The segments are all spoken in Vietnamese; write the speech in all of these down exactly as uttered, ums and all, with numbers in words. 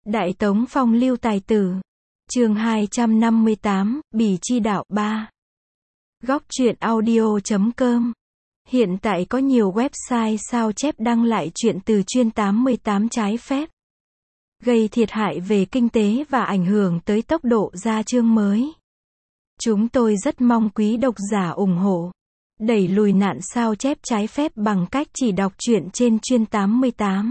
Đại Tống Phong lưu tài tử. Chương hai trăm năm mươi tám, Bỉ chi đạo ba. Góc truyện audio chấm com. Hiện tại có nhiều website sao chép đăng lại truyện từ chuyên tám mươi tám trái phép, gây thiệt hại về kinh tế và ảnh hưởng tới tốc độ ra chương mới. Chúng tôi rất mong quý độc giả ủng hộ, đẩy lùi nạn sao chép trái phép bằng cách chỉ đọc truyện trên chuyên tám mươi tám.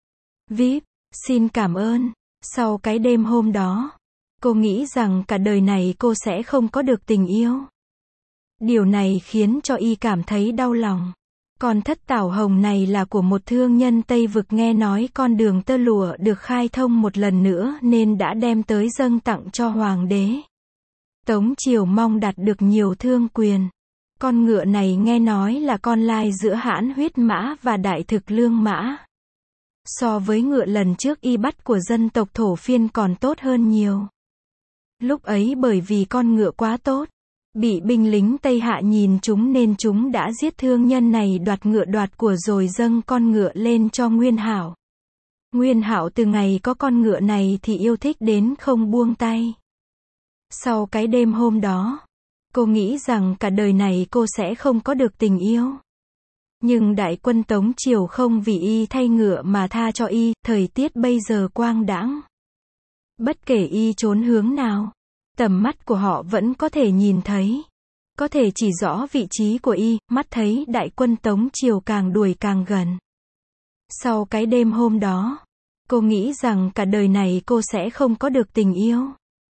vê i pê, xin cảm ơn. Sau cái đêm hôm đó, cô nghĩ rằng cả đời này cô sẽ không có được tình yêu. Điều này khiến cho y cảm thấy đau lòng. Con thất tảo hồng này là của một thương nhân Tây Vực, nghe nói con đường tơ lụa được khai thông một lần nữa nên đã đem tới dâng tặng cho hoàng đế. Tống triều mong đạt được nhiều thương quyền. Con ngựa này nghe nói là con lai giữa hãn huyết mã và đại thực lương mã. So với ngựa lần trước y bắt của dân tộc Thổ Phiên còn tốt hơn nhiều. Lúc ấy bởi vì con ngựa quá tốt, bị binh lính Tây Hạ nhìn chúng nên chúng đã giết thương nhân này, đoạt ngựa đoạt của rồi dâng con ngựa lên cho Nguyên Hạo. Nguyên Hạo từ ngày có con ngựa này thì yêu thích đến không buông tay. Sau cái đêm hôm đó, cô nghĩ rằng cả đời này cô sẽ không có được tình yêu. Nhưng đại quân Tống triều không vì y thay ngựa mà tha cho y, thời tiết bây giờ quang đãng. Bất kể y trốn hướng nào, tầm mắt của họ vẫn có thể nhìn thấy, có thể chỉ rõ vị trí của y, mắt thấy đại quân Tống triều càng đuổi càng gần. Sau cái đêm hôm đó, cô nghĩ rằng cả đời này cô sẽ không có được tình yêu.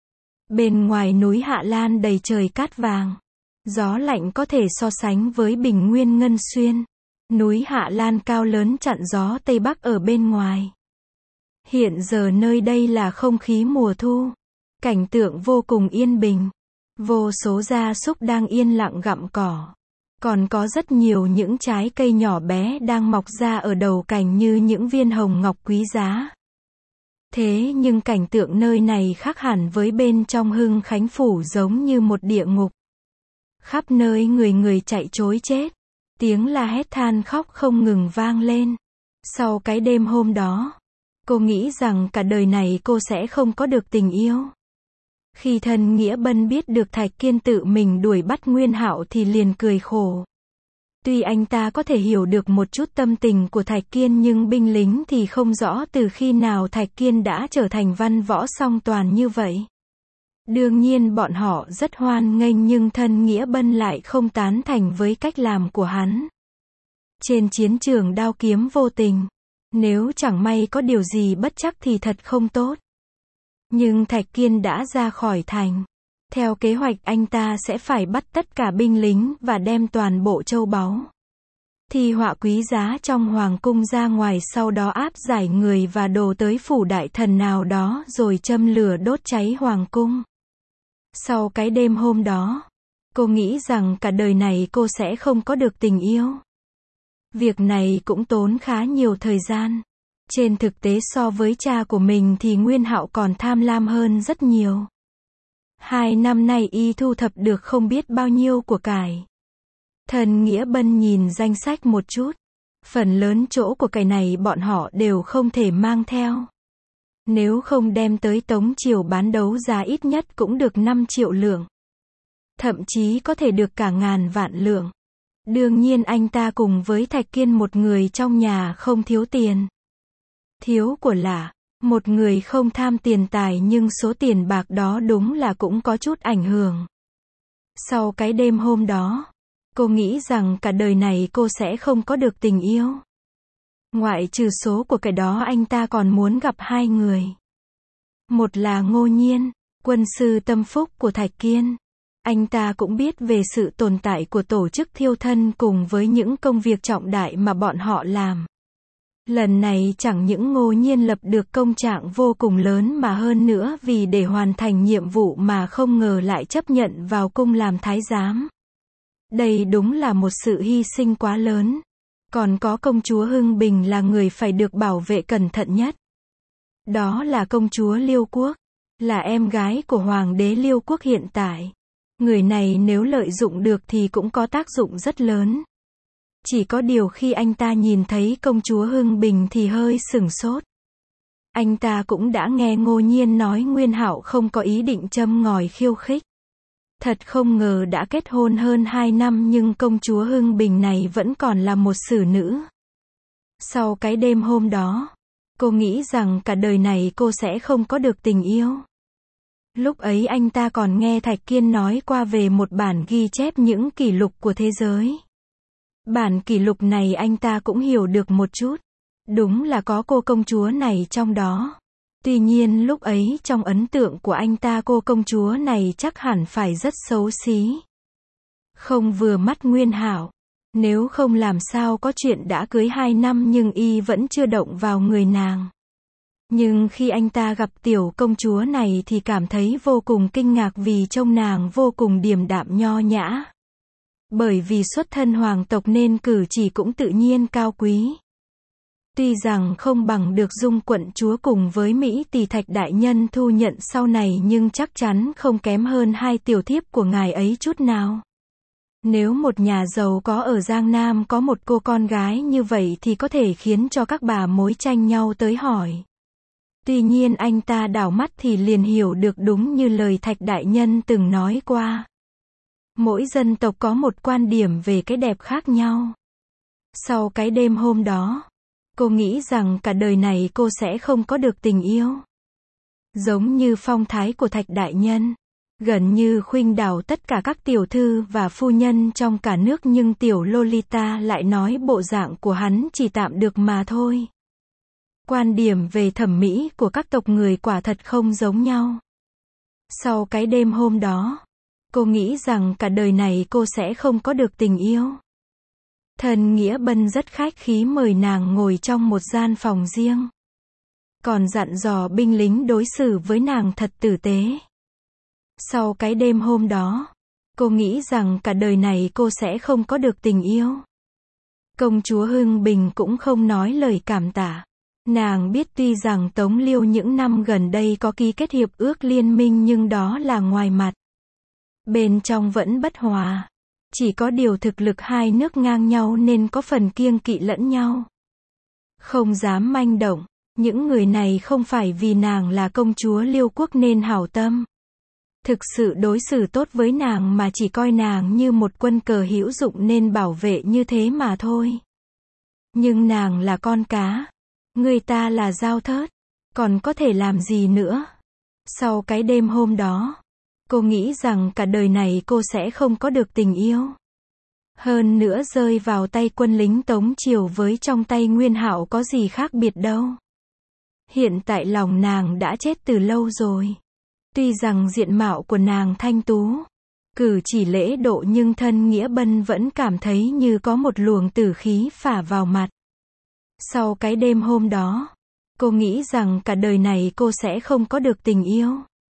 Bên ngoài núi Hạ Lan đầy trời cát vàng, gió lạnh có thể so sánh với Bình Nguyên Ngân Xuyên. Núi Hạ Lan cao lớn chặn gió Tây Bắc ở bên ngoài. Hiện giờ nơi đây là không khí mùa thu. Cảnh tượng vô cùng yên bình. Vô số gia súc đang yên lặng gặm cỏ. Còn có rất nhiều những trái cây nhỏ bé đang mọc ra ở đầu cành như những viên hồng ngọc quý giá. Thế nhưng cảnh tượng nơi này khác hẳn với bên trong Hưng Khánh Phủ, giống như một địa ngục. Khắp nơi người người chạy trối chết. Tiếng la hét than khóc không ngừng vang lên. Sau cái đêm hôm đó, cô nghĩ rằng cả đời này cô sẽ không có được tình yêu. Khi Thân Nghĩa Bân biết được Thạch Kiên tự mình đuổi bắt Nguyên Hạo thì liền cười khổ. Tuy anh ta có thể hiểu được một chút tâm tình của Thạch Kiên, nhưng binh lính thì không rõ từ khi nào Thạch Kiên đã trở thành văn võ song toàn như vậy. Đương nhiên bọn họ rất hoan nghênh, nhưng Thân Nghĩa Bân lại không tán thành với cách làm của hắn. Trên chiến trường đao kiếm vô tình, nếu chẳng may có điều gì bất trắc thì thật không tốt. Nhưng Thạch Kiên đã ra khỏi thành. Theo kế hoạch anh ta sẽ phải bắt tất cả binh lính và đem toàn bộ châu báu, thi họa quý giá trong hoàng cung ra ngoài, sau đó áp giải người và đồ tới phủ đại thần nào đó rồi châm lửa đốt cháy hoàng cung. Sau cái đêm hôm đó, cô nghĩ rằng cả đời này cô sẽ không có được tình yêu. Việc này cũng tốn khá nhiều thời gian. Trên thực tế so với cha của mình thì Nguyên Hạo còn tham lam hơn rất nhiều. Hai năm nay y thu thập được không biết bao nhiêu của cải. Thân Nghĩa Bân nhìn danh sách một chút. Phần lớn chỗ của cải này bọn họ đều không thể mang theo. Nếu không đem tới Tống triều bán đấu giá ít nhất cũng được năm triệu lượng. Thậm chí có thể được cả ngàn vạn lượng. Đương nhiên anh ta cùng với Thạch Kiên, một người trong nhà không thiếu tiền. Thiếu của là một người không tham tiền tài, nhưng số tiền bạc đó đúng là cũng có chút ảnh hưởng. Sau cái đêm hôm đó, cô nghĩ rằng cả đời này cô sẽ không có được tình yêu. Ngoại trừ số của cái đó, anh ta còn muốn gặp hai người. Một là Ngô Nhiên, quân sư tâm phúc của Thạch Kiên. Anh ta cũng biết về sự tồn tại của tổ chức thiêu thân cùng với những công việc trọng đại mà bọn họ làm. Lần này chẳng những Ngô Nhiên lập được công trạng vô cùng lớn mà hơn nữa vì để hoàn thành nhiệm vụ mà không ngờ lại chấp nhận vào cung làm thái giám. Đây đúng là một sự hy sinh quá lớn. Còn có công chúa Hưng Bình là người phải được bảo vệ cẩn thận nhất. Đó là công chúa Liêu Quốc, là em gái của hoàng đế Liêu Quốc hiện tại. Người này nếu lợi dụng được thì cũng có tác dụng rất lớn. Chỉ có điều khi anh ta nhìn thấy công chúa Hưng Bình thì hơi sửng sốt. Anh ta cũng đã nghe Ngô Nhiên nói Nguyên Hạo không có ý định châm ngòi khiêu khích. Thật không ngờ đã kết hôn hơn hai năm nhưng công chúa Hưng Bình này vẫn còn là một xử nữ. Sau cái đêm hôm đó, cô nghĩ rằng cả đời này cô sẽ không có được tình yêu. Lúc ấy anh ta còn nghe Thạch Kiên nói qua về một bản ghi chép những kỷ lục của thế giới. Bản kỷ lục này anh ta cũng hiểu được một chút. Đúng là có cô công chúa này trong đó. Tuy nhiên lúc ấy trong ấn tượng của anh ta cô công chúa này chắc hẳn phải rất xấu xí. Không vừa mắt Nguyên Hạo. Nếu không làm sao có chuyện đã cưới hai năm nhưng y vẫn chưa động vào người nàng. Nhưng khi anh ta gặp tiểu công chúa này thì cảm thấy vô cùng kinh ngạc vì trông nàng vô cùng điềm đạm nho nhã. Bởi vì xuất thân hoàng tộc nên cử chỉ cũng tự nhiên cao quý. Tuy rằng không bằng được Dung quận chúa cùng với Mỹ Tỳ Thạch đại nhân thu nhận sau này nhưng chắc chắn không kém hơn hai tiểu thiếp của ngài ấy chút nào. Nếu một nhà giàu có ở Giang Nam có một cô con gái như vậy thì có thể khiến cho các bà mối tranh nhau tới hỏi. Tuy nhiên anh ta đảo mắt thì liền hiểu được đúng như lời Thạch đại nhân từng nói qua. Mỗi dân tộc có một quan điểm về cái đẹp khác nhau. Sau cái đêm hôm đó, cô nghĩ rằng cả đời này cô sẽ không có được tình yêu. Giống như phong thái của Thạch đại nhân, gần như khuynh đảo tất cả các tiểu thư và phu nhân trong cả nước nhưng tiểu Lolita lại nói bộ dạng của hắn chỉ tạm được mà thôi. Quan điểm về thẩm mỹ của các tộc người quả thật không giống nhau. Sau cái đêm hôm đó, cô nghĩ rằng cả đời này cô sẽ không có được tình yêu. Thần Nghĩa Bân rất khách khí mời nàng ngồi trong một gian phòng riêng. Còn dặn dò binh lính đối xử với nàng thật tử tế. Sau cái đêm hôm đó, cô nghĩ rằng cả đời này cô sẽ không có được tình yêu. Công chúa Hưng Bình cũng không nói lời cảm tạ. Nàng biết tuy rằng Tống Liêu những năm gần đây có ký kết hiệp ước liên minh nhưng đó là ngoài mặt. Bên trong vẫn bất hòa. Chỉ có điều thực lực hai nước ngang nhau nên có phần kiêng kỵ lẫn nhau. Không dám manh động. Những người này không phải vì nàng là công chúa Liêu quốc nên hảo tâm. Thực sự đối xử tốt với nàng mà chỉ coi nàng như một quân cờ hữu dụng nên bảo vệ như thế mà thôi. Nhưng nàng là con cá. Người ta là dao thớt. Còn có thể làm gì nữa? Sau cái đêm hôm đó, cô nghĩ rằng cả đời này cô sẽ không có được tình yêu. Hơn nữa rơi vào tay quân lính Tống Triều với trong tay Nguyên Hạo có gì khác biệt đâu. Hiện tại lòng nàng đã chết từ lâu rồi. Tuy rằng diện mạo của nàng thanh tú, cử chỉ lễ độ nhưng thân Nghĩa Bân vẫn cảm thấy như có một luồng tử khí phả vào mặt. Sau cái đêm hôm đó, cô nghĩ rằng cả đời này cô sẽ không có được tình yêu.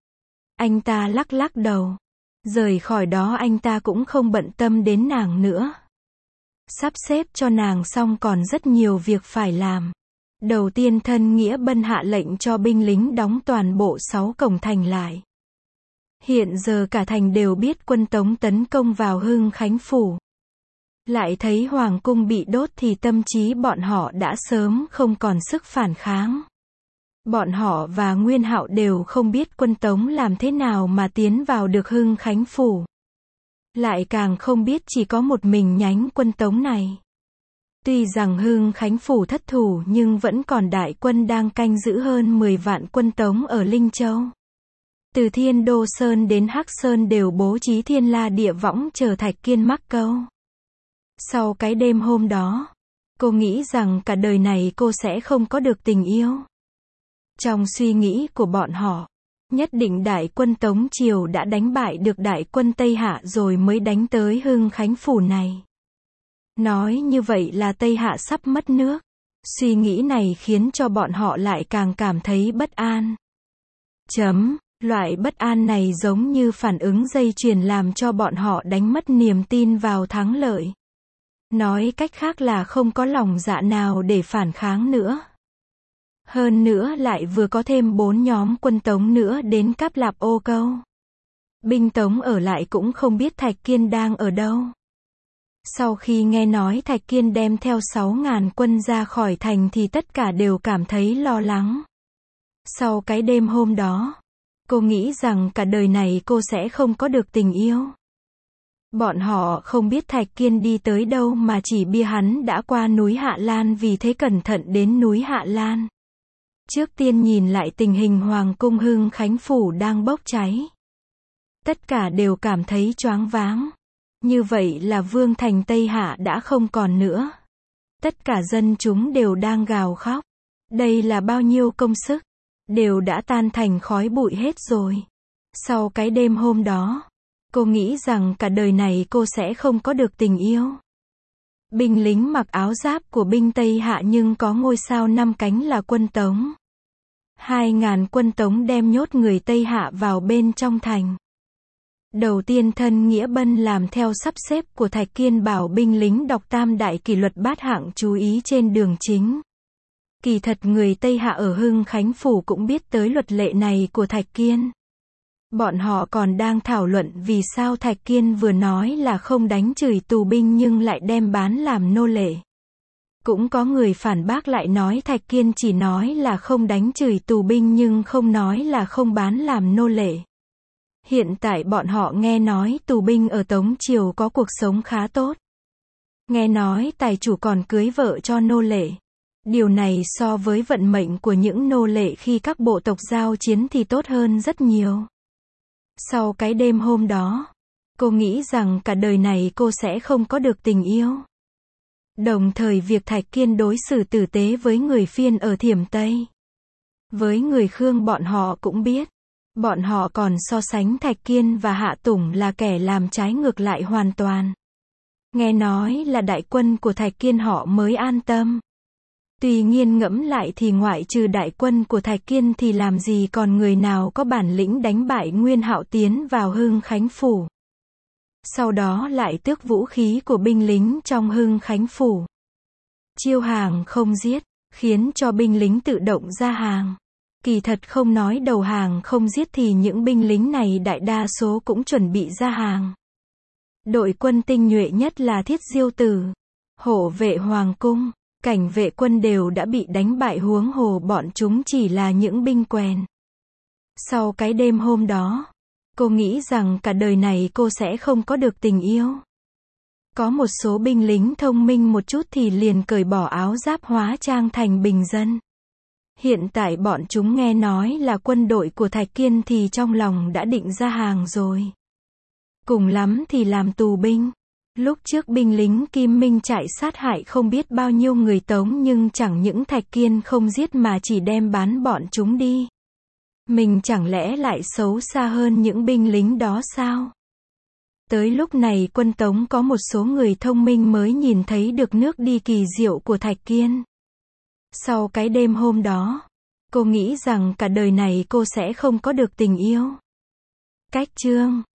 Anh ta lắc lắc đầu. Rời khỏi đó anh ta cũng không bận tâm đến nàng nữa. Sắp xếp cho nàng xong còn rất nhiều việc phải làm. Đầu tiên thân Nghĩa Bân hạ lệnh cho binh lính đóng toàn bộ sáu cổng thành lại. Hiện giờ cả thành đều biết quân Tống tấn công vào Hưng Khánh Phủ. Lại thấy Hoàng cung bị đốt thì tâm trí bọn họ đã sớm không còn sức phản kháng. Bọn họ và Nguyên Hạo đều không biết quân Tống làm thế nào mà tiến vào được Hưng Khánh Phủ. Lại càng không biết chỉ có một mình nhánh quân Tống này. Tuy rằng Hưng Khánh Phủ thất thủ nhưng vẫn còn đại quân đang canh giữ hơn mười vạn quân Tống ở Linh Châu. Từ Thiên Đô Sơn đến Hắc Sơn đều bố trí thiên la địa võng chờ Thạch Kiên mắc câu. Sau cái đêm hôm đó, cô nghĩ rằng cả đời này cô sẽ không có được tình yêu. Trong suy nghĩ của bọn họ, nhất định đại quân Tống Triều đã đánh bại được đại quân Tây Hạ rồi mới đánh tới Hưng Khánh Phủ này. Nói như vậy là Tây Hạ sắp mất nước. Suy nghĩ này khiến cho bọn họ lại càng cảm thấy bất an. Chấm, loại bất an này giống như phản ứng dây chuyền làm cho bọn họ đánh mất niềm tin vào thắng lợi. Nói cách khác là không có lòng dạ nào để phản kháng nữa. Hơn nữa lại vừa có thêm bốn nhóm quân Tống nữa đến Cáp Lạp Ô Câu. Binh Tống ở lại cũng không biết Thạch Kiên đang ở đâu. Sau khi nghe nói Thạch Kiên đem theo sáu ngàn quân ra khỏi thành thì tất cả đều cảm thấy lo lắng. Sau cái đêm hôm đó, cô nghĩ rằng cả đời này cô sẽ không có được tình yêu. Bọn họ không biết Thạch Kiên đi tới đâu mà chỉ biết hắn đã qua núi Hạ Lan, vì thế cẩn thận đến núi Hạ Lan. Trước tiên nhìn lại tình hình Hoàng cung Hưng Khánh Phủ đang bốc cháy. Tất cả đều cảm thấy choáng váng. Như vậy là Vương thành Tây Hạ đã không còn nữa. Tất cả dân chúng đều đang gào khóc. Đây là bao nhiêu công sức, đều đã tan thành khói bụi hết rồi. Sau cái đêm hôm đó, cô nghĩ rằng cả đời này cô sẽ không có được tình yêu. Binh lính mặc áo giáp của binh Tây Hạ nhưng có ngôi sao năm cánh là quân Tống. Hai ngàn quân Tống đem nhốt người Tây Hạ vào bên trong thành. Đầu tiên thân Nghĩa Bân làm theo sắp xếp của Thạch Kiên, bảo binh lính đọc tam đại kỷ luật bát hạng chú ý trên đường chính. Kỳ thật người Tây Hạ ở Hưng Khánh Phủ cũng biết tới luật lệ này của Thạch Kiên. Bọn họ còn đang thảo luận vì sao Thạch Kiên vừa nói là không đánh chửi tù binh nhưng lại đem bán làm nô lệ. Cũng có người phản bác lại nói Thạch Kiên chỉ nói là không đánh chửi tù binh nhưng không nói là không bán làm nô lệ. Hiện tại bọn họ nghe nói tù binh ở Tống Triều có cuộc sống khá tốt. Nghe nói tài chủ còn cưới vợ cho nô lệ. Điều này so với vận mệnh của những nô lệ khi các bộ tộc giao chiến thì tốt hơn rất nhiều. Sau cái đêm hôm đó, cô nghĩ rằng cả đời này cô sẽ không có được tình yêu. Đồng thời việc Thạch Kiên đối xử tử tế với người Phiên ở Thiểm Tây, với người Khương bọn họ cũng biết. Bọn họ còn so sánh Thạch Kiên và Hạ Tùng là kẻ làm trái ngược lại hoàn toàn. Nghe nói là đại quân của Thạch Kiên họ mới an tâm. Tuy nhiên ngẫm lại thì ngoại trừ đại quân của Thạch Kiên thì làm gì còn người nào có bản lĩnh đánh bại Nguyên Hạo tiến vào Hưng Khánh Phủ. Sau đó lại tước vũ khí của binh lính trong Hưng Khánh Phủ. Chiêu hàng không giết, khiến cho binh lính tự động ra hàng. Kỳ thật không nói đầu hàng không giết thì những binh lính này đại đa số cũng chuẩn bị ra hàng. Đội quân tinh nhuệ nhất là Thiết Diêu Tử, hộ vệ Hoàng cung, cảnh vệ quân đều đã bị đánh bại, huống hồ bọn chúng chỉ là những binh quèn. Sau cái đêm hôm đó, cô nghĩ rằng cả đời này cô sẽ không có được tình yêu. Có một số binh lính thông minh một chút thì liền cởi bỏ áo giáp hóa trang thành bình dân. Hiện tại bọn chúng nghe nói là quân đội của Thạch Kiên thì trong lòng đã định ra hàng rồi. Cùng lắm thì làm tù binh. Lúc trước binh lính Kim Minh chạy sát hại không biết bao nhiêu người Tống nhưng chẳng những Thạch Kiên không giết mà chỉ đem bán bọn chúng đi. Mình chẳng lẽ lại xấu xa hơn những binh lính đó sao? Tới lúc này quân Tống có một số người thông minh mới nhìn thấy được nước đi kỳ diệu của Thạch Kiên. Sau cái đêm hôm đó, cô nghĩ rằng cả đời này cô sẽ không có được tình yêu. Cách chương